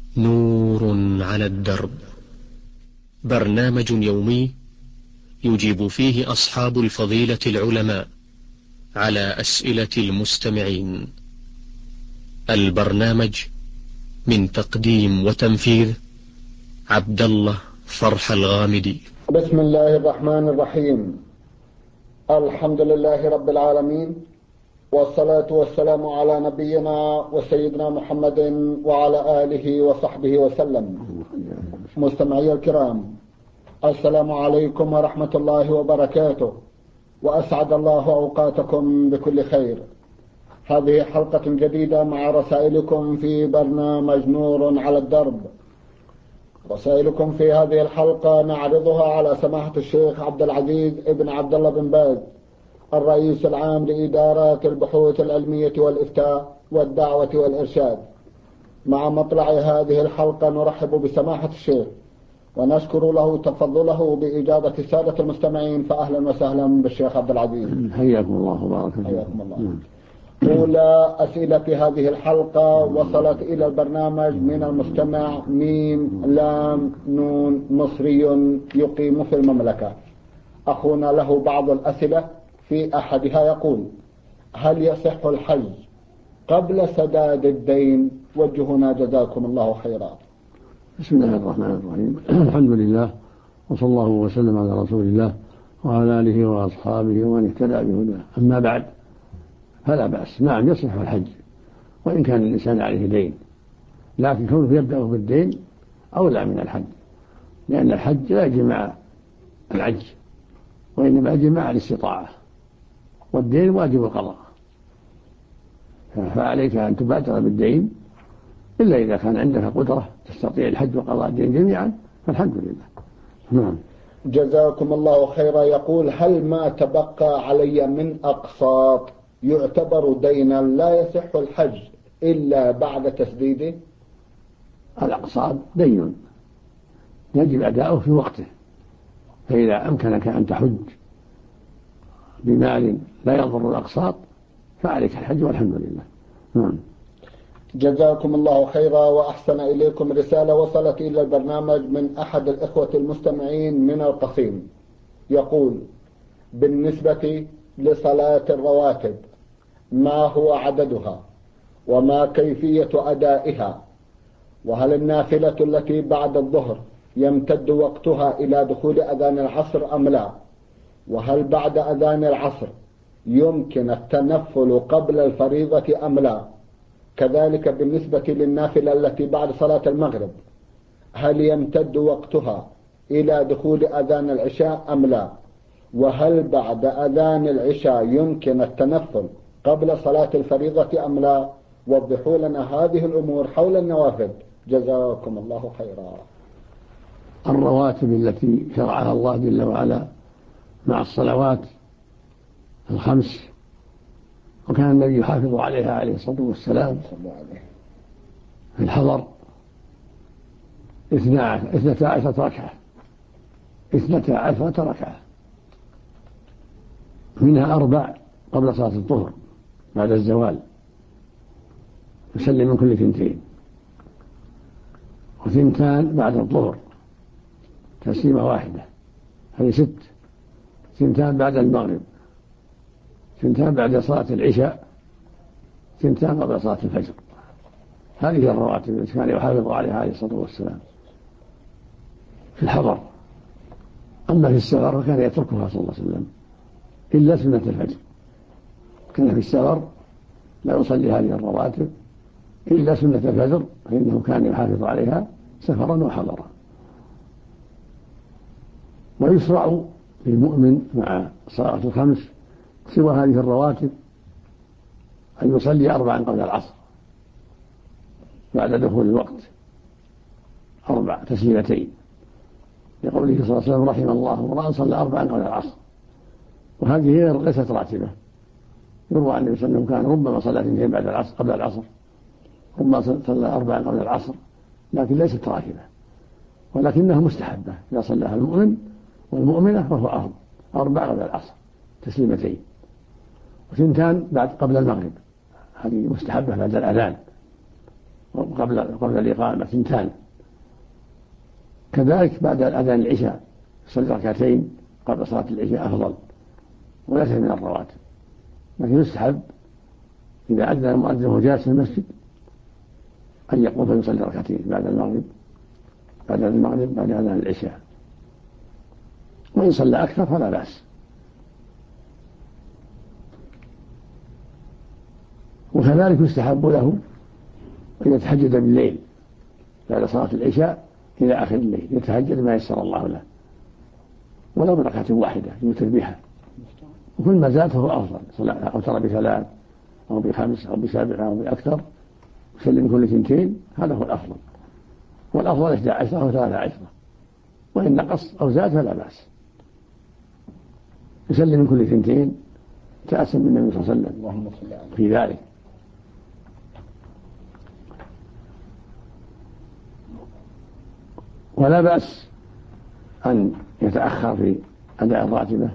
نور على الدرب، برنامج يومي يجيب فيه أصحاب الفضيلة العلماء على أسئلة المستمعين. البرنامج من تقديم وتنفيذ عبد الله فرح الغامدي. بسم الله الرحمن الرحيم. الحمد لله رب العالمين، والصلاة والسلام على نبينا وسيدنا محمد وعلى آله وصحبه وسلم. مستمعي الكرام، السلام عليكم ورحمة الله وبركاته، وأسعد الله أوقاتكم بكل خير. هذه حلقة جديدة مع رسائلكم في برنامج نور على الدرب. رسائلكم في هذه الحلقة نعرضها على سماحة الشيخ عبد العزيز ابن عبد الله بن باز، الرئيس العام لإدارات البحوث العلمية والإفتاء والدعوة والإرشاد. مع مطلع هذه الحلقة نرحب بسماحة الشيخ ونشكر له تفضله بإجابة السادة المستمعين، فأهلا وسهلا بالشيخ عبد العزيز. حياكم الله وبارك فيكم. حياكم الله. أولى أسئلة هذه الحلقة وصلت إلى البرنامج من المستمع ميم لام نون مصري يقيم في المملكة. أخونا له بعض الأسئلة، في أحدها يقول: هل يصح الحج قبل سداد الدين؟ وجهنا جزاكم الله خيرا. بسم الله الرحمن الرحيم. الحمد لله، وصلى الله وسلم على رسول الله وعلى آله وأصحابه ومن اهتدى بهداه. أما بعد، فلا بأس، نعم يصح الحج وإن كان الإنسان عليه دين، لكن كونه يبدأ بالدين أولى من الحج، لأن الحج لا يجي مع العجز، وإنما يجي مع الاستطاعة، والدين واجب القضاء، فعليك أن تبادر بالدين، إلا إذا كان عندك قدرة تستطيع الحج وقضاء الدين جميعا، فالحمد لله. نعم. جزاكم الله خيرا. يقول: هل ما تبقى علي من أقساط يعتبر دينا لا يصح الحج إلا بعد تسديده؟ الأقساط دين يجب أداؤه في وقته، فإذا أمكنك أن تحج بمال لا يضر الأقساط فعليك الحج والحمد لله. نعم. جزاكم الله خيرا وأحسن إليكم. رسالة وصلت إلى البرنامج من أحد الإخوة المستمعين من القصيم، يقول: بالنسبة لصلاة الرواتب، ما هو عددها وما كيفية أدائها؟ وهل النافلة التي بعد الظهر يمتد وقتها إلى دخول أذان العصر أم لا؟ وهل بعد أذان العصر يمكن التنفل قبل الفريضة أم لا؟ كذلك بالنسبة للنافلة التي بعد صلاة المغرب، هل يمتد وقتها إلى دخول أذان العشاء أم لا؟ وهل بعد أذان العشاء يمكن التنفل قبل صلاة الفريضة أم لا؟ وضحوا لنا هذه الأمور حول النوافل، جزاكم الله خيرا. الرواتب التي شرعها الله جل وعلا مع الصلوات الخمس، وكان النبي يحافظ عليها عليه الصلاة والسلام، في الحضر 12 ركعة، 12 ركعة، منها 4 قبل صلاة الظهر بعد الزوال، يسلم من كل 2، و2 بعد الظهر تسليمة واحدة، هذه 6. 2 بعد المغرب، 2 بعد صلاة العشاء، 2 قبل صلاة الفجر. هذه الرواتب التي كان يحافظ عليها عليه الصلاة والسلام في الحضر. أما في السفر فكان يتركها صلى الله عليه وسلم إلا سنة الفجر، كان في السفر لا يصلي هذه الرواتب إلا سنة الفجر، فإنه كان يحافظ عليها سفرا وحضرا. ويشرع للمؤمن مع صلاة الخمس سوى هذه الرواتب أن يصلي 4 قبل العصر بعد دخول الوقت، 4 تسليمتين، لقوله صلى الله عليه وسلم: رحم الله امرأ صلى 4 قبل العصر. وهذه ليست راتبة، يروى عن النبي صلى الله عليه وسلم كان ربما صلى 2 بعد العصر قبل العصر، ربما صلى 4 قبل العصر، لكن ليست راتبة، ولكنها مستحبة إذا صلىها المؤمن والمؤمنة فهو أفضل. 4 قبل العصر تسليمتين، و2 بعد قبل المغرب، هذه مستحبة بعد الأذان، قبل الإقامة 2. كذلك بعد أذان العشاء صلي ركعتين قبل صلاة العشاء أفضل، وليس من الرواتب، لكن يستحب إذا أذن المؤذن وهو جالس في المسجد أن يقوم فيصلي ركعتين بعد المغرب بعد أذان العشاء، وإن صلى أكثر فلا بأس. وكذلك يستحب له أن يتهجد بالليل بعد صلاة العشاء إلى آخر الليل، يتهجد ما يسر الله له ولو بركعة واحدة يوتر بها، وكل ما زاد فهو أفضل، أوتر ب3 أو ب5 أو ب7 أو بأكثر، يسلم كل 2، هذا هو الأفضل. والأفضل 11 أو 13، وإن نقص أو زاد فلا بأس، يسلم كل 2 تأسم من النبي صلى الله عليه وسلم في ذلك. ولا بأس أن يتأخر في أداء الراتبة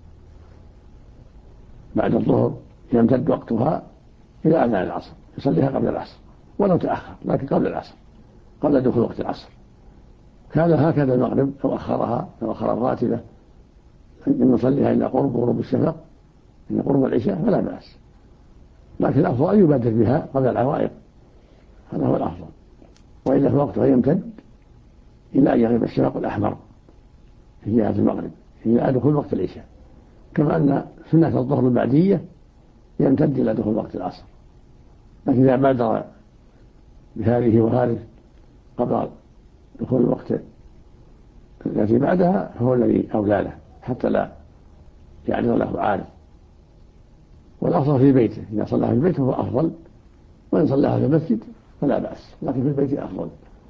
بعد الظهر، يمتد وقتها إلى أذان العصر، يصليها قبل العصر ولو تأخر، لكن قبل العصر، قبل دخول وقت العصر. كان هكذا المغرب لو أخر الراتبة أن يصليها إلى قرب غروب الشفق، إلى قرب العشاء، فلا بأس، لكن الأفضل أن يبادر بها قبل العوائق، هذا هو الأفضل. وإلا فوقتها يمتد إلى أن يغيب الشفق الأحمر في جهة المغرب إلى دخول وقت العشاء، كما أن سنة الظهر البعدية يمتد إلى دخول وقت العصر. لكن إذا بادر بهذه وهذه قبل دخول الوقت التي بعدها فهو الذي أولى له، حتى لا يعرض له عارض. والأفضل في بيته، إذا صلى في البيت فهو أفضل، وإن صلىها في المسجد فلا بأس، لكن في البيت أفضل.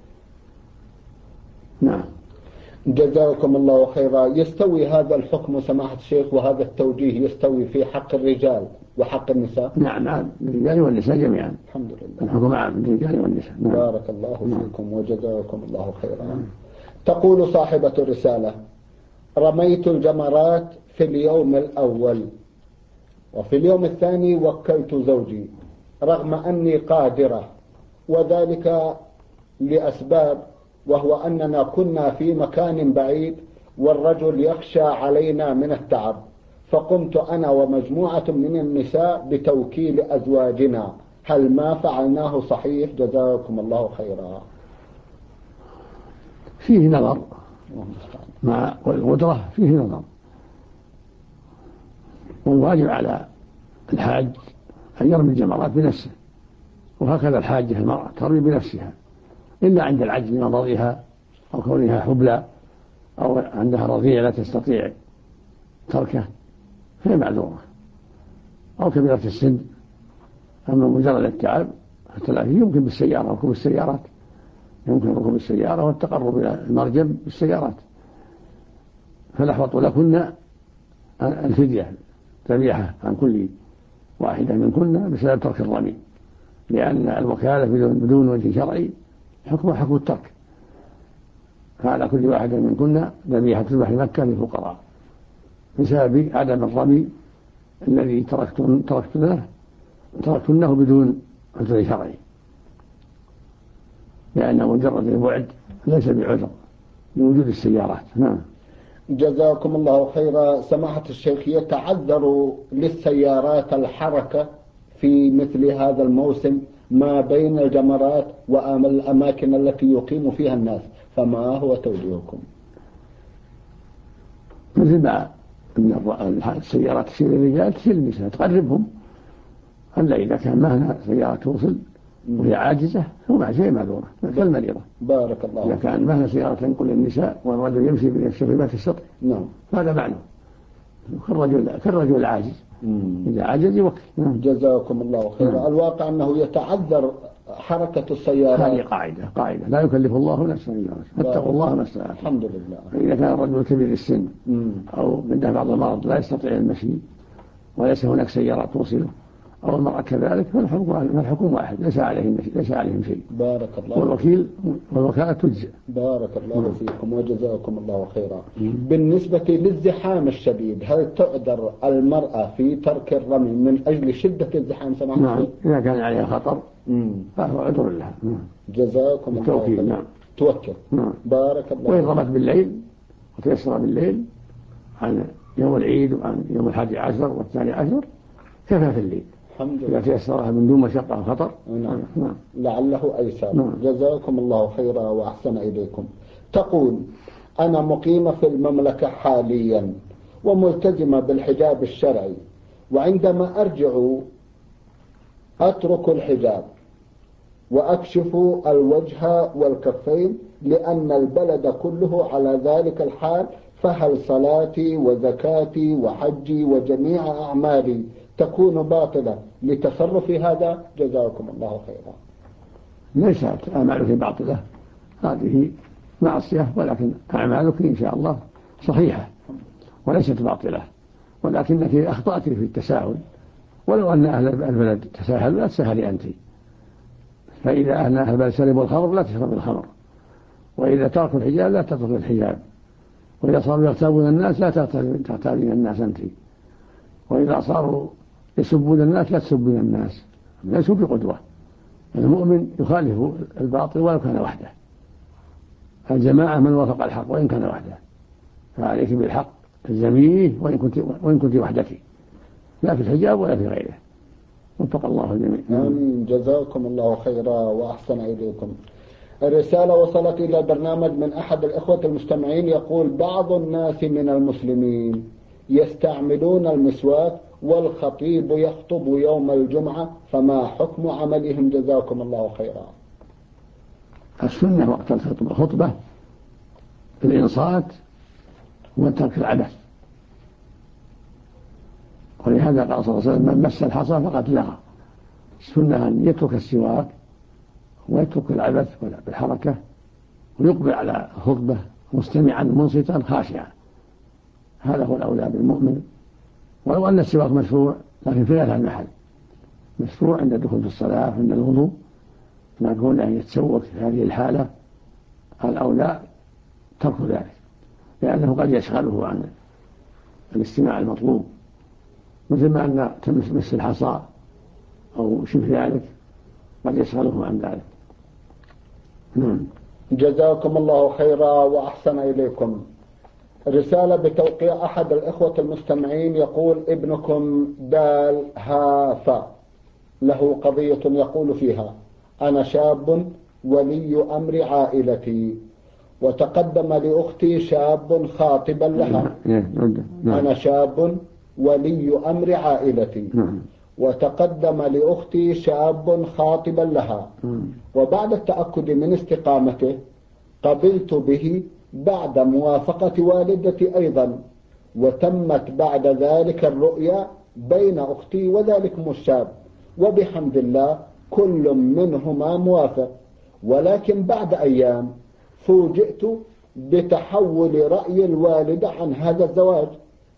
نعم. جزاكم الله خيرا. يستوي هذا الحكم سماحة الشيخ وهذا التوجيه يستوي في حق الرجال وحق النساء؟ نعم، الرجال والنساء جميعا، الحمد لله، الحكم عام للرجال والنساء. نعم. بارك الله فيكم وجزاكم الله خيرا. تقول صاحبة الرسالة: رميت الجمرات في اليوم الأول، وفي اليوم الثاني وكلت زوجي رغم أني قادرة، وذلك لأسباب، وهو أننا كنا في مكان بعيد والرجل يخشى علينا من التعب، فقمت أنا ومجموعة من النساء بتوكيل أزواجنا، هل ما فعلناه صحيح؟ جزاكم الله خيرا. فيه نظر مع والقدرة، فيه نظر، والواجب على الحاج أن يرمي الجمرات بنفسه، وهكذا الحاجة المرأة ترمي بنفسها، إلا عند العجز من ضرها أو كونها حبلى أو عندها رضيع لا تستطيع تركه فهي معذورة، أو كبيرة السن. أما مجرد التعب فالتلافي يمكن بالسيارة، ركوب السيارات، يمكن ركوب السيارة والتقرب إلى المرجم بالسيارات، فالأحوط لكن الفدية ذبيحة عن كل واحدة منكن بسبب ترك الرمي، لأن الوكالة بدون وجه شرعي حكم الترك، فعلى كل واحدة منكن ذبيحة تذبح لمكة للفقراء بسبب عدم الرمي الذي تركتنه بدون عذر شرعي، لأن مجرد البعد ليس بعذر لوجود السيارات. نعم. جزاكم الله خيرا. سماحة الشيخ، يتعذر للسيارات الحركة في مثل هذا الموسم ما بين الجمرات والأماكن التي يقيم فيها الناس، فما هو توجيهكم؟ مثل ما السيارات تسير الرجال تسير النساء تقربهم، ألا إذا كان معنا سيارة توصل وهي عاجزة هو مع شيء معذورة كالمريضة. بارك الله. إذا كان معنا سيارة تنقل النساء والرجل يمشي بنفسه ما تستطيع، نعم، هذا معنى كالرجل العاجز، إذا عاجز يوكل. جزاكم الله خيرا. الواقع أنه يتعذر حركة السيارات. هذه قاعدة لا يكلف الله نفسا إلا وسعها، اتقوا الله ما استطعتم. الحمد لله. فإذا كان الرجل كبير السن أو عنده بعض المرض لا يستطيع المشي وليس هناك سيارات توصله، أو المرأة كذلك، فالحكم واحد، ليس عليهم شيء. بارك الله. والوكالة تجزئ. بارك الله فيكم وجزاكم الله خيرا. بالنسبة للزحام الشديد، هل تعذر المرأة في ترك الرمي من أجل شدة الزحام؟ نعم، إذا كان عليها خطر فهو عذر لها. جزاكم الله خيرا. نعم. توكل. بارك الله. وإن رمت بالليل وتيسر بالليل عن يوم العيد وعن يوم 11 و12 كفى في الليل. الحمد لله. إذا تيسرها من دون مشقة وخطر. نعم. لعله أيسر. جزاكم الله خيرا وأحسن إليكم. تقول: أنا مقيمة في المملكة حاليا وملتزمة بالحجاب الشرعي، وعندما أرجع أترك الحجاب وأكشف الوجه والكفين لأن البلد كله على ذلك الحال، فهل صلاتي وزكاتي وحجي وجميع أعمالي تكون باطلة لتصرفي هذا؟ جزاكم الله خيرا. ليست أعمالك باطلة، هذه معصية، ولكن أعمالك إن شاء الله صحيحة وليست باطلة، ولكنك أخطأت في التساهل. ولو أن أهل البلد تساهلوا لا تساهلي أنت، فإذا أهل البلد شربوا الخمر لا تشرب الخمر، وإذا تركوا الحجاب لا تترك الحجاب، وإذا صاروا يغتابون الناس لا تغتابين الناس أنت، وإذا صاروا يسبون الناس لا تسبين الناس. ليسوا بقدوة. المؤمن يخالف الباطل ولو كان وحده، الجماعة من وافق الحق وإن كان وحده، فعليك بالحق الزميه وإن كنت وحدك، لا في الحجاب ولا في غيره. وفق الله الجميع. جزاكم الله خيرا وأحسن إليكم. الرسالة وصلت إلى البرنامج من أحد الإخوة المستمعين يقول: بعض الناس من المسلمين يستعملون المسواك والخطيب يخطب يوم الجمعة، فما حكم عملهم؟ جزاكم الله خيرا. السنة وقت الخطبة الإنصات وترك العبث، ولهذا قال صلى الله عليه وسلم: من مس الحصى فقد لغى. السنة أن يترك السواك ويترك العبث بالحركة ويقبل على الخطبة مستمعا منصتا خاشعا، هذا هو الأولى بالمؤمن. ولو أن السواك مشروع لكن في غير المحل، مشروع عند الدخول في الصلاة عند الوضوء، نقول أن يتسوك في هذه الحالة الأولى ترك ذلك، لأنه قد يشغله عن الاستماع المطلوب، مثل ما أن تمس الحصى أو شبه ذلك قد يشغله عن ذلك. جزاكم الله خيرا وأحسن إليكم. رسالة بتوقيع أحد الإخوة المستمعين يقول: ابنكم دال هافا له قضية يقول فيها: أنا شاب ولي أمر عائلتي، وتقدم لأختي شاب خاطبا لها. أنا شاب ولي أمر عائلتي، وتقدم لأختي شاب خاطبا لها، وبعد التأكد من استقامته قبلت به بعد موافقة والدتي أيضا، وتمت بعد ذلك الرؤيا بين أختي وذلكم الشاب، وبحمد الله كل منهما موافق. ولكن بعد أيام فوجئت بتحول رأي الوالدة عن هذا الزواج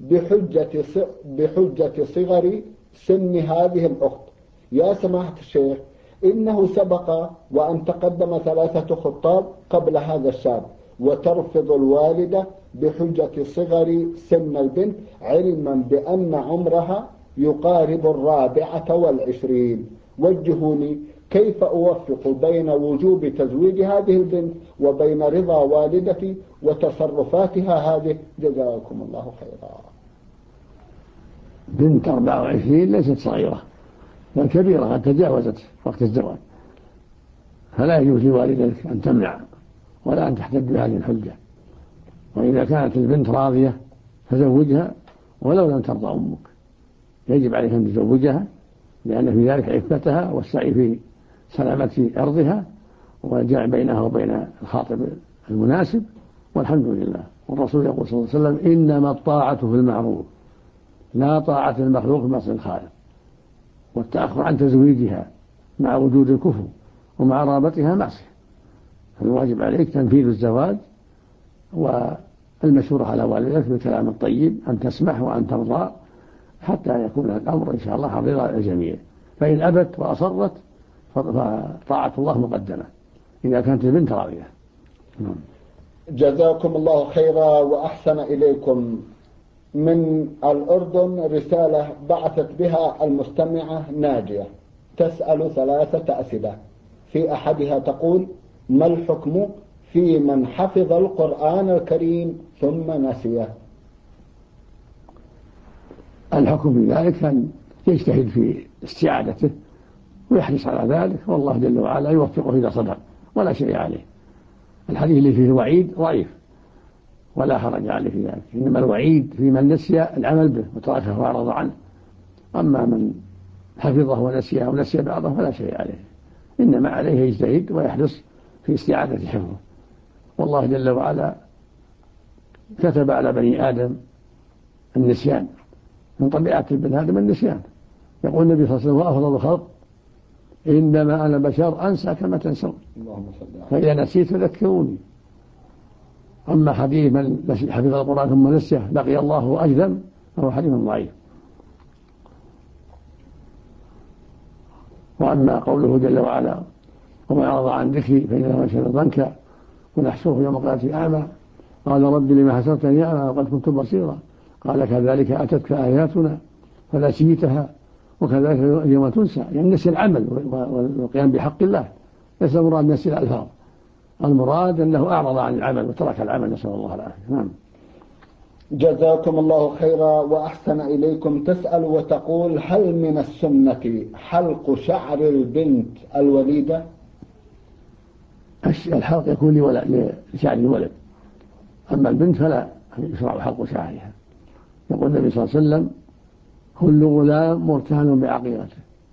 بحجة صغر سن هذه الأخت. يا سماحة الشيخ، إنه سبق وأن تقدم 3 خطاب قبل هذا الشاب، وترفض الوالدة بحجة صغر سن البنت، علما بأن عمرها يقارب 24. وجهوني كيف أوفق بين وجوب تزويج هذه البنت وبين رضا والدتي وتصرفاتها هذه؟ جزاكم الله خيرا. بنت 24 ليست صغيرة بل كبيرة، قد تجاوزت وقت الزواج، فلا يجوز لوالدتك أن تمنع ولا أن تحتج بهذه الحجة. وإذا كانت البنت راضية فزوجها ولو لم ترضى أمك، يجب عليك أن تزوجها، لأن في ذلك عفتها والسعي في سلامة أرضها والجمع بينها وبين الخاطب المناسب، والحمد لله. والرسول يقول صلى الله عليه وسلم: إنما الطاعة في المعروف لا طاعة المخلوق في معصية الخالق. والتأخر عن تزويجها مع وجود الكفر ومع رغبتها معصية، فالواجب عليك تنفيذ الزواج والمشورة على والدتك بالكلام الطيب، أن تسمح وأن ترضى حتى يكون الأمر إن شاء الله على رضا الجميع. فإن أبت وأصرت فطاعة الله مقدمة إذا كانت البنت راضية. جزاكم الله خيرا وأحسن إليكم. من الأردن رسالة بعثت بها المستمعة ناجية تسأل 3 أسئلة. في أحدها تقول: ما الحكم في من حفظ القرآن الكريم ثم نسيه؟ الحكم في ذلك أن يجتهد في استعادته ويحرص على ذلك، والله جل وعلا يوفقه إذا صدق ولا شيء عليه. الحديث اللي فيه وعيد ضعيف ولا حرج عليه في ذلك، إنما الوعيد في من نسي العمل به وتركه وأعرض عنه، أما من حفظه ونسيه أو نسي بعضه فلا شيء عليه، إنما عليه يجتهد ويحرص في استعادة حفظه. والله جل وعلا كتب على بني آدم النسيان، من طبيعة ابن آدم النسيان. يقول النبي صلى الله عليه وسلم: وأفضل الخلق إنما أنا بشر أنسى كما تنسون، فإذا نسيت فذكروني. أما حديث من حفظ القرآن ثم نسيه لقي الله أجذم فهو حديث ضعيف. وأما قوله جل وعلا: ومن أعرض عن ذكري فإن له معيشة ضنكا ونحشره يوم القيامة أعمى قال رب لما حشرتني أعمى وقد كنت بصيرا قال كذلك أتتك آياتنا فنسيتها وكذلك اليوم تنسى. يعني نسي العمل والقيام بحق الله، ليس المراد نسي الألفاظ، المراد أنه أعرض عن العمل وترك العمل، نسأل الله العافية. نعم. جزاكم الله خيرا وأحسن إليكم. تسأل وتقول: هل من السنة حلق شعر البنت الوليدة؟ الحلق يكون لشعر الولد، أما البنت فلا يشرع حلق شعرها. يقول النبي صلى الله عليه وسلم: كل غلام مرتهن بعقيقته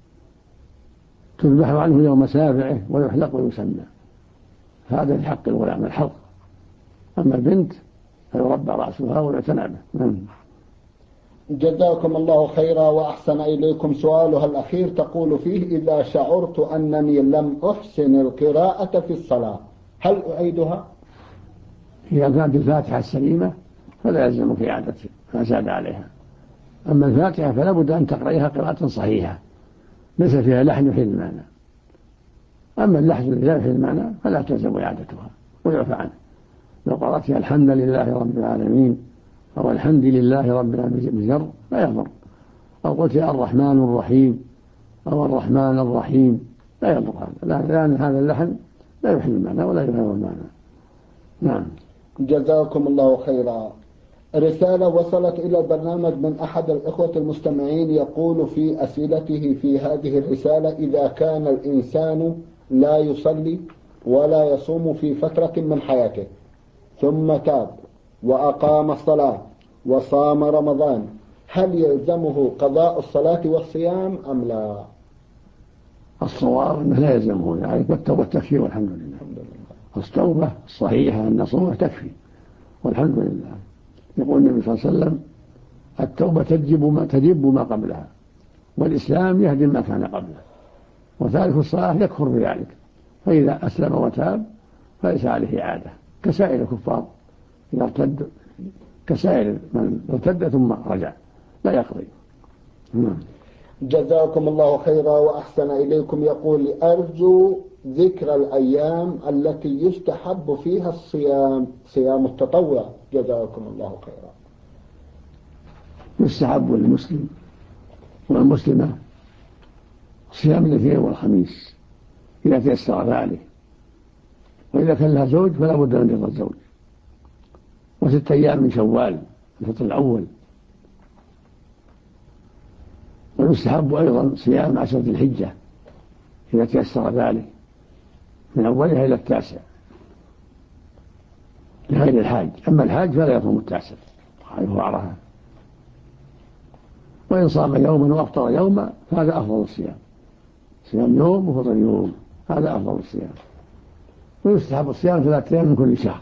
تذبح عنه يوم سابعه ويحلق ويسمى. هذا في حق الغلام الحلق، أما البنت فيربى رأسها ويعتنى به. جزاكم الله خيرا وأحسن إليكم. سؤالها الأخير تقول فيه: إذا شعرت أنني لم أحسن القراءة في الصلاة هل أعيدها؟ إذا كانت الفاتحة السليمة فلا يلزمك إعادة ما زاد عليها، أما الفاتحة فلا بد أن تقرأيها قراءة صحيحة ليس فيها لحن يحيل المعنى، أما اللحن الذي لا يحيل المعنى فلا تلزم إعادتها ويعفى عنه. لو قرأتها الحمد لله رب العالمين أو الحمد لله رب العالمين بجر لا يضر، أو قلت الرحمن الرحيم أو الرحمن الرحيم لا يضر هذا، لأن هذا اللحن لا يحيل المعنى ولا يغير المعنى. نعم. جزاكم الله خيرا. رسالة وصلت إلى البرنامج من أحد الإخوة المستمعين يقول في أسئلته في هذه الرسالة: إذا كان الإنسان لا يصلي ولا يصوم في فترة من حياته ثم تاب وأقام الصلاة وصام رمضان هل يلزمه قضاء الصلاة والصيام أم لا؟ الصواب أنه لا يلزمه، يعني التوبة تكفي والحمد لله. التوبة الصحيحة النصوح تكفي والحمد لله. يقول النبي صلى الله عليه وسلم: التوبة تجب ما قبلها، والإسلام يهدم ما كان قبله، وتارك الصلاة يكفر بذلك، فإذا أسلم وتاب فليس عليه إعادة كسائر الكفار إذا ارتد، كسائر من ارتد ثم رجع لا يقضي. جزاكم الله خيرا وأحسن إليكم. يقول: أرجو ذكر الأيام التي يستحب فيها الصيام، صيام التطوع، جزاكم الله خيرا. يستحب للمسلم والمسلمة صيام الاثنين والخميس إذا تيسر ذلك، وإذا كان لها زوج فلا بد من رضا الزوج، و6 أيام من شوال الفطر الأول. ويستحب أيضا صيام 10 ذي الحجة إذا تيسر ذلك من أولها إلى 9 لغير الحاج، أما الحاج فلا يصوم 9 هو عرفة. وإن صام يوما وأفطر يوما فهذا أفضل الصيام، صيام يوم وفطر يوم هذا أفضل الصيام. ويستحب الصيام 3 أيام من كل شهر،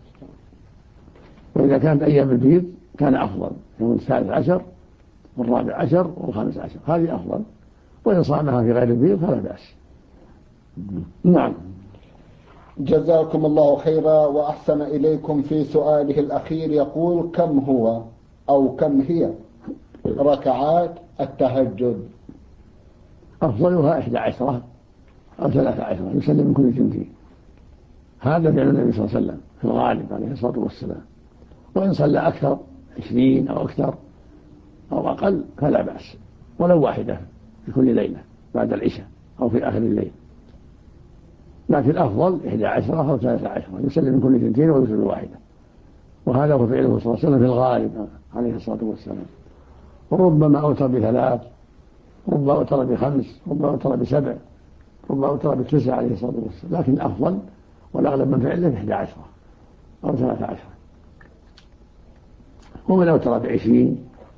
وإذا كانت أيام البيض كان أفضل، يوم 13 و14 و15 هذه أفضل، وإن صامها في غير البيض فلا بأس. نعم. جزاكم الله خيرا وأحسن إليكم. في سؤاله الأخير يقول: كم هو أو كم هي ركعات التهجد؟ أفضلها 11 أو 13 يسلم من كل جنتين، هذا فعل النبي صلى الله عليه وسلم في الغالب عليه الصلاة والسلام. وإن صلى أكثر 20 أو أكثر أو أقل فلا بأس، ولو واحدة في كل ليلة. بعد العشاء أو في آخر الليل، لكن الأفضل 11 أو 13 يسلم من كل 2 ويوتر بواحدة، وهذا هو فعله صلى الله عليه وسلم في الغالب عليه الصلاة والسلام. وربما أوتر ب3، ربما أوتر ب5، ربما أوتر ب7، ربما أوتر ب9 عليه الصلاة والسلام، لكن الأفضل والأغلب من فعله 11 أو 13. ومن أوتر ب20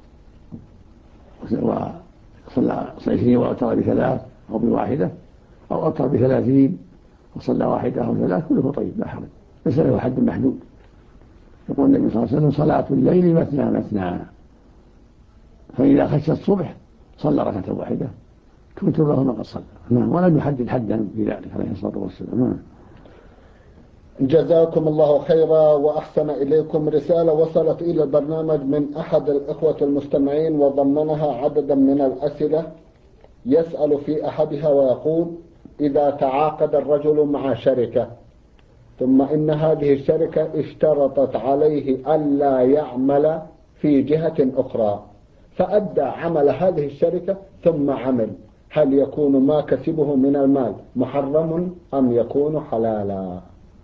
وصلى 20 وأوتر ب3 أو بواحدة، أو أوتر ب30 وصلى واحدة أو 3، كله طيب لا حرج، ليس له حد محدود. يقول النبي صلى الله عليه وسلم: صلاة الليل مثنى مثنى، فإذا خشى الصبح صلى ركعة واحدة توتر له ما قد صلى. ولم يحدد حدا في ذلك عليه الصلاة والسلام. جزاكم الله خيرا وأحسن إليكم. رسالة وصلت إلى البرنامج من أحد الإخوة المستمعين وضمنها عددا من الأسئلة، يسأل في أحدها ويقول: إذا تعاقد الرجل مع شركة ثم إن هذه الشركة اشترطت عليه ألا يعمل في جهة أخرى، فأدى عمل هذه الشركة ثم عمل، هل يكون ما كسبه من المال محرم أم يكون حلالا؟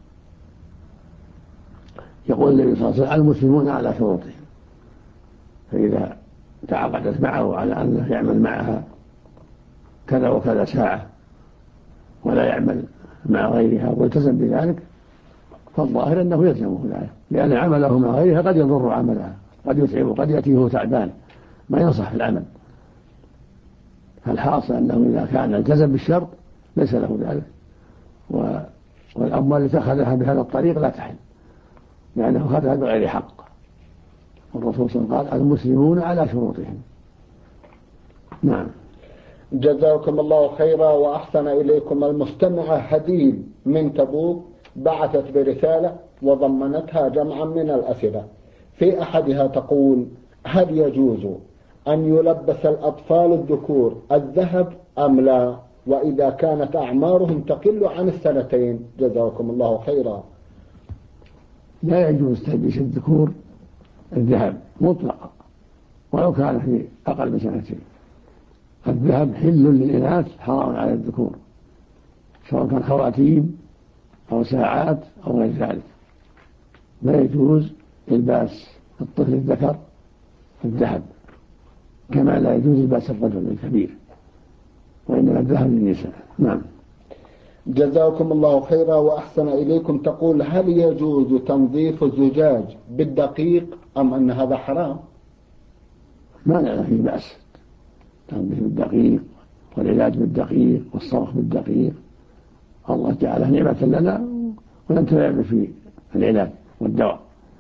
يقول النبي صلى الله عليه وسلم: المسلمون على شروطهم، فإذا تعاقدت معه على أنه يعمل معها كذا وكذا ساعة ولا يعمل مع غيرها والتزم بذلك، فالظاهر أنه يلزمه ذلك، لأن عمله مع غيرها قد يضر عملها، قد يتعبه، قد يأتيه تعبان ما ينصح في العمل. فالحاصل أنه إذا كان التزم بالشرط ليس له ذلك، والأموال التي أخذها بهذا الطريق لا تحل، لأنه أخذها بغير حق. والرسول صلى الله عليه وسلم قال: المسلمون على شروطهم. نعم. جزاكم الله خيرا وأحسن إليكم. المستمعة هديل من تبوك بعثت برسالة وضمنتها جمعا من الأسئلة، في أحدها تقول: هل يجوز أن يلبس الأطفال الذكور الذهب أم لا، وإذا كانت أعمارهم تقل عن 2 جزاكم الله خيرا؟ لا يجوز تلبيس الذكور الذهب مطلقا ولو كان في أقل من 2. الذهب حل للإناث، حرام على الذكور، سواء كان خواتيم أو ساعات أو غير ذلك. لا يجوز إلباس الطفل الذكر الذهب، كما لا يجوز إلباس الرجل الكبير، وإنما الذهب للنساء. نعم. جزاكم الله خيرا وأحسن إليكم. تقول: هل يجوز تنظيف الزجاج بالدقيق أم أن هذا حرام؟ ما لا فيه بأس، تنظيف بالدقيق والعلاج بالدقيق والصرخ بالدقيق، الله جعله نعمة لنا وننتفع في العلاج والدواء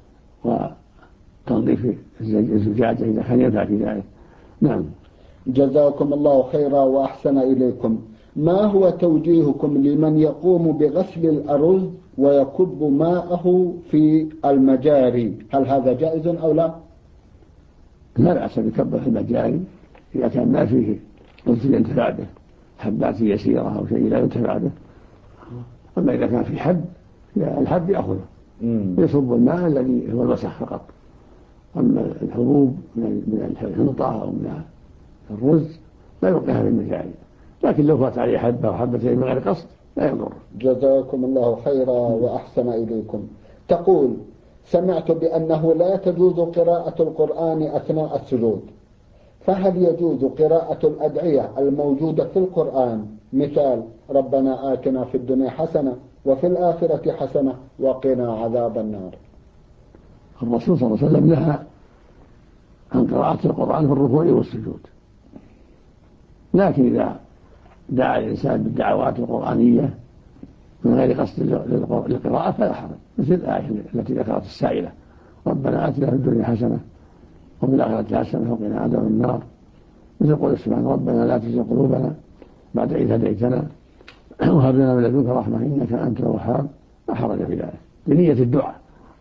وتنظيف الزجاج إذا كان ينفع في ذلك. نعم. جزاكم الله خيرا وأحسن إليكم. ما هو توجيهكم لمن يقوم بغسل الأرز ويكب ماءه في المجاري، هل هذا جائز أو لا؟ لا بأس بكبه في المجاري إذا كان ما فيه رز ينتفع به، حبات يسيرة أو شيء لا ينتفع به. أما إذا كان في حب، الحب يأخذه يصب الماء الذي هو الوسخ فقط. أما الحبوب من الحنطة أو من الرز لا يوقعها في المجاري، لكن لو فات عليه حبة أو حبتين من غير قصد لا يضر. جزاكم الله خيرا وأحسن إليكم. تقول: سمعت بأنه لا تجوز قراءة القرآن أثناء السجود، فهل يجوز قراءة الأدعية الموجودة في القرآن، مثال ربنا آتنا في الدنيا حسنة وفي الآخرة حسنة وقنا عذاب النار؟ الرسول صلى الله عليه وسلم نهى عن قراءة القرآن في الركوع والسجود، لكن إذا دعا الإنسان بالدعوات القرآنية من غير قصد للقراءة فلا حرج، مثل الآية التي ذكرت السائلة: ربنا آتنا في الدنيا حسنة وفي الآخرة حسنة وقنا عذاب النار، مثل قول سبحانه: ربنا لا تزغ قلوبنا بعد إذ هديتنا وهب لنا من لدنك رحمة إنك أنت الوهاب، لا حرج في ذلك بنية الدعاء.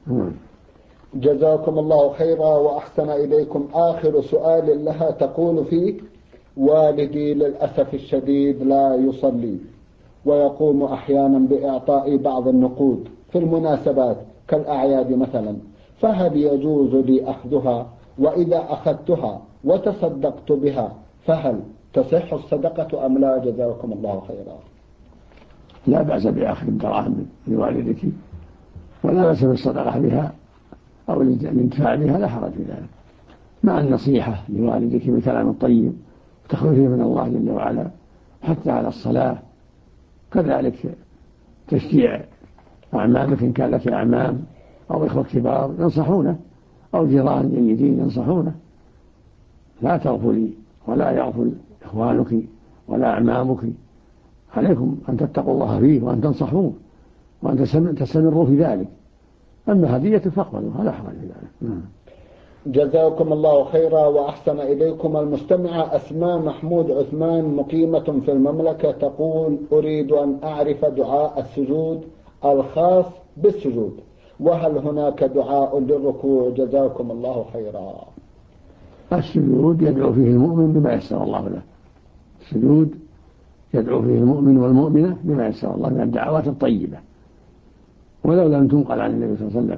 جزاكم الله خيرا وأحسن إليكم. آخر سؤال لها تقول فيه: والدي للأسف الشديد لا يصلي ويقوم أحيانا بإعطاء بعض النقود في المناسبات كالأعياد مثلا، فهل يجوز لي أخذها؟ وإذا أخذتها وتصدقت بها فهل تصح الصدقة أم لا؟ جزاكم الله خيرا. لا بأس بأخذ الدراهم لوالدك، ولا بأس بالصدقة بها أو الانتفاع بها، لا حرج في ذلك، مع النصيحة لوالدك بالكلام الطيب وتخويفه من الله جل وعلا، حتى على الصلاة كذلك، تشجيع أعمامك إن كان لك أعمام أو إخوة كبار ينصحونه أو جيران جيدين ينصحونه، لا تغفلي ولا يغفل إخوانك ولا أعمامك، عليكم أن تتقوا الله فيه وأن تنصحوه وأن تستمروا في ذلك. أما هدية فاقبلوا، هذا حرج في ذلك. جزاكم الله خيرا وأحسن إليكم. المستمعة أسماء محمود عثمان مقيمة في المملكة تقول: أريد أن أعرف دعاء السجود الخاص بالسجود، وهل هناك دعاء للركوع؟ جزاكم الله خيرا. السجود يدعو فيه المؤمن بما يسر الله له، السجود يدعو فيه المؤمن والمؤمنة بما يسر الله من الدعوات الطيبة، ولو لم تنقل عن النبي صلى الله عليه وسلم.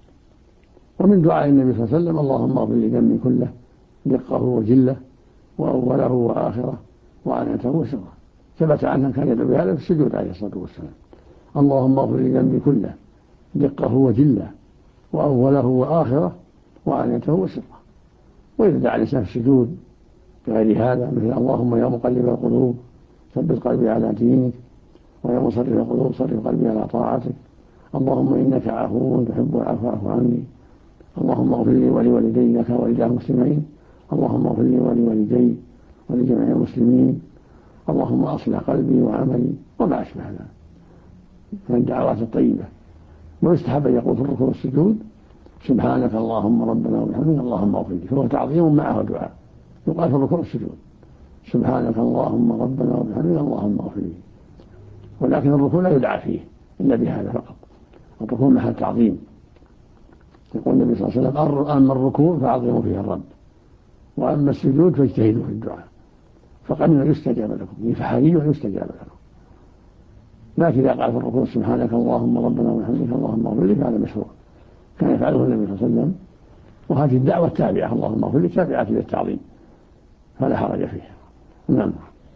ومن دعاء النبي صلى الله عليه وسلم: اللهم اغفر لي ذنبي كله دقه وجله وأوله وآخره وعنته وسره. ثبت عنه كان يدعو بهذا في السجود عليه الصلاة والسلام: اللهم اغفر لي ذنبي كله دقه وجله وأوله وآخره وعنته وسره. وإذا دعا الإنسان في السجود بغير هذا مثل: اللهم يا مقلب القلوب ثبت قلبي على دينك، ويا مصرف القلوب صرف قلبي على طاعتك، اللهم إنك عفو تحب العفو فاعف عني، اللهم اغفر لي ولوالدي لك ولجميع المسلمين، اللهم اغفر لي ولوالدي ولجميع المسلمين، اللهم أصلح قلبي وعملي، وما أشبه ذلك من الدعوات الطيبة. ويستحب أن يقول في الركوع والسجود: سبحانك اللهم ربنا وبحمدك اللهم اغفر لي، فهو تعظيم معه دعاء، يقال في الركوع والسجود: سبحانك اللهم ربنا وبحمدك اللهم اغفر لي. ولكن الركوع لا يدعى فيه إلا بهذا فقط، الركوع محل تعظيم. يقول النبي صلى الله عليه وسلم: أما الركوع فعظموا فيه الرب، وأما السجود فاجتهدوا في الدعاء، فقمن يستجاب لكم، فحري يستجاب لكم. لكن إذا قال في الركوع: سبحانك اللهم ربنا وبحمدك اللهم اغفر لي، فهذا مشروع كان يفعله النبي صلى الله عليه وسلم، وهذه الدعوة التابعة اللهم اغفر لي تابعة للتعظيم، فلا حرج فيها. نعم.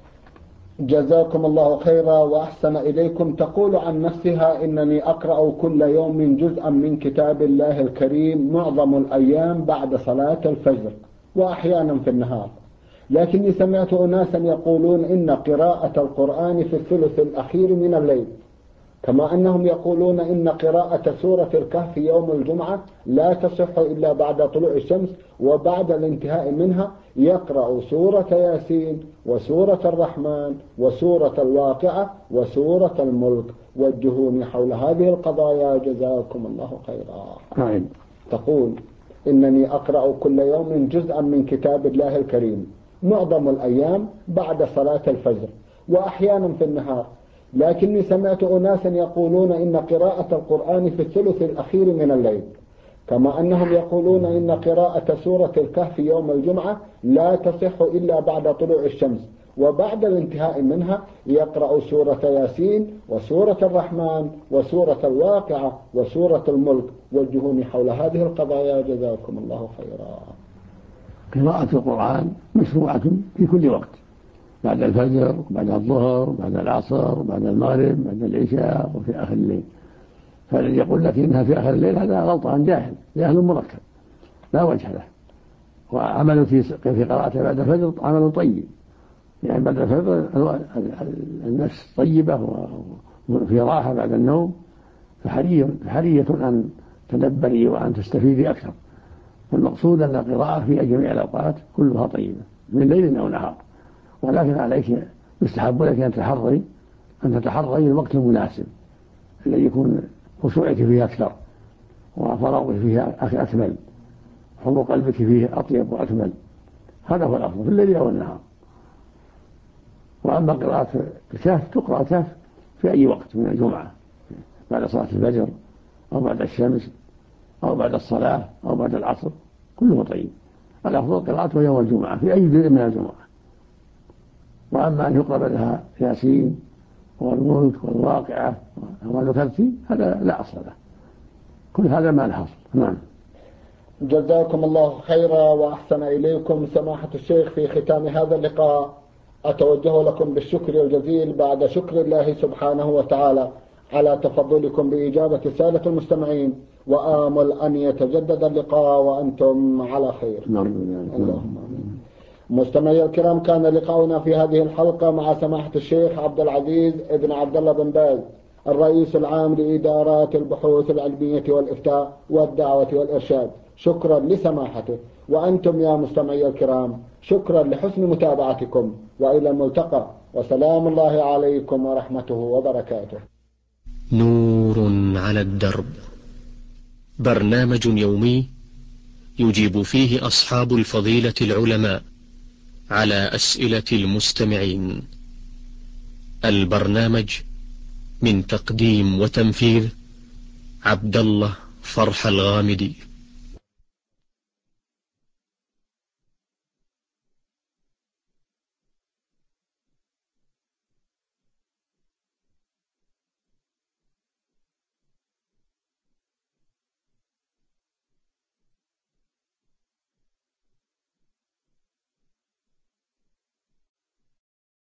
جزاكم الله خيرا وأحسن إليكم. تقول عن نفسها: إنني أقرأ كل يوم جزءا من كتاب الله الكريم معظم الأيام بعد صلاة الفجر وأحيانا في النهار، لكني سمعت أناسا يقولون إن قراءة القرآن في الثلث الأخير من الليل، كما أنهم يقولون إن قراءة سورة الكهف يوم الجمعة لا تصح إلا بعد طلوع الشمس، وبعد الانتهاء منها يقرأ سورة ياسين وسورة الرحمن وسورة الواقعة وسورة الملك. وجهوني حول هذه القضايا جزاكم الله خيرا. تقول: إنني أقرأ كل يوم جزءا من كتاب الله الكريم معظم الأيام بعد صلاة الفجر وأحيانا في النهار، لكني سمعت أناسا يقولون إن قراءة القرآن في الثلث الأخير من الليل، كما أنهم يقولون إن قراءة سورة الكهف يوم الجمعة لا تصح إلا بعد طلوع الشمس، وبعد الانتهاء منها يقرأ سورة ياسين وسورة الرحمن وسورة الواقعة وسورة الملك. وجهوني حول هذه القضايا جزاكم الله خيرا. قراءة القرآن مشروعة في كل وقت، بعد الفجر بعد الظهر بعد العصر بعد المغرب بعد العشاء وفي آخر الليل. فالذي يقول لك إنها في آخر الليل هذا غلطان، جاهل مركب لا وجه له. وعمل في قراءته بعد الفجر عمل طيب، يعني بعد الفجر النفس طيبة وفي راحة بعد النوم، فحرية أن تدبري وأن تستفيدي أكثر. والمقصود أن القراءة في جميع الأوقات كلها طيبة من ليل أو نهار، ولكن عليك يستحب لك أن تتحري الوقت المناسب الذي يكون خشوعك فيه أكثر وفراغك فيه أكمل، حضور قلبك فيه أطيب وأكمل، هذا هو الأفضل في الليل أو النهار. وأما قراءة الكهف تقرأ الكهف في أي وقت من الجمعة، بعد صلاة الفجر أو بعد الشمس أو بعد الصلاة أو بعد العصر، كله طيب. الأفضل قراءته يوم الجمعة في أي جزء من الجمعة. وأما أن يقرأ لها ياسين والملك والواقعة وما ذكرت هذا لا أصل له، كل هذا ما له أصل. نعم. جزاكم الله خيرا وأحسن إليكم. سماحة الشيخ، في ختام هذا اللقاء أتوجه لكم بالشكر الجزيل بعد شكر الله سبحانه وتعالى على تفضلكم بإجابة السادة المستمعين، وآمل أن يتجدد اللقاء وأنتم على خير. اللهم آمين. مستمعي الكرام، كان لقاؤنا في هذه الحلقة مع سماحة الشيخ عبد العزيز ابن عبد الله بن باز، الرئيس العام لإدارات البحوث العلمية والإفتاء والدعوة والإرشاد. شكرا لسماحته، وأنتم يا مستمعي الكرام شكرا لحسن متابعتكم، وإلى الملتقى، وسلام الله عليكم ورحمته وبركاته. نور على الدرب، برنامج يومي يجيب فيه أصحاب الفضيلة العلماء على أسئلة المستمعين. البرنامج من تقديم وتنفيذ عبد الله فرح الغامدي.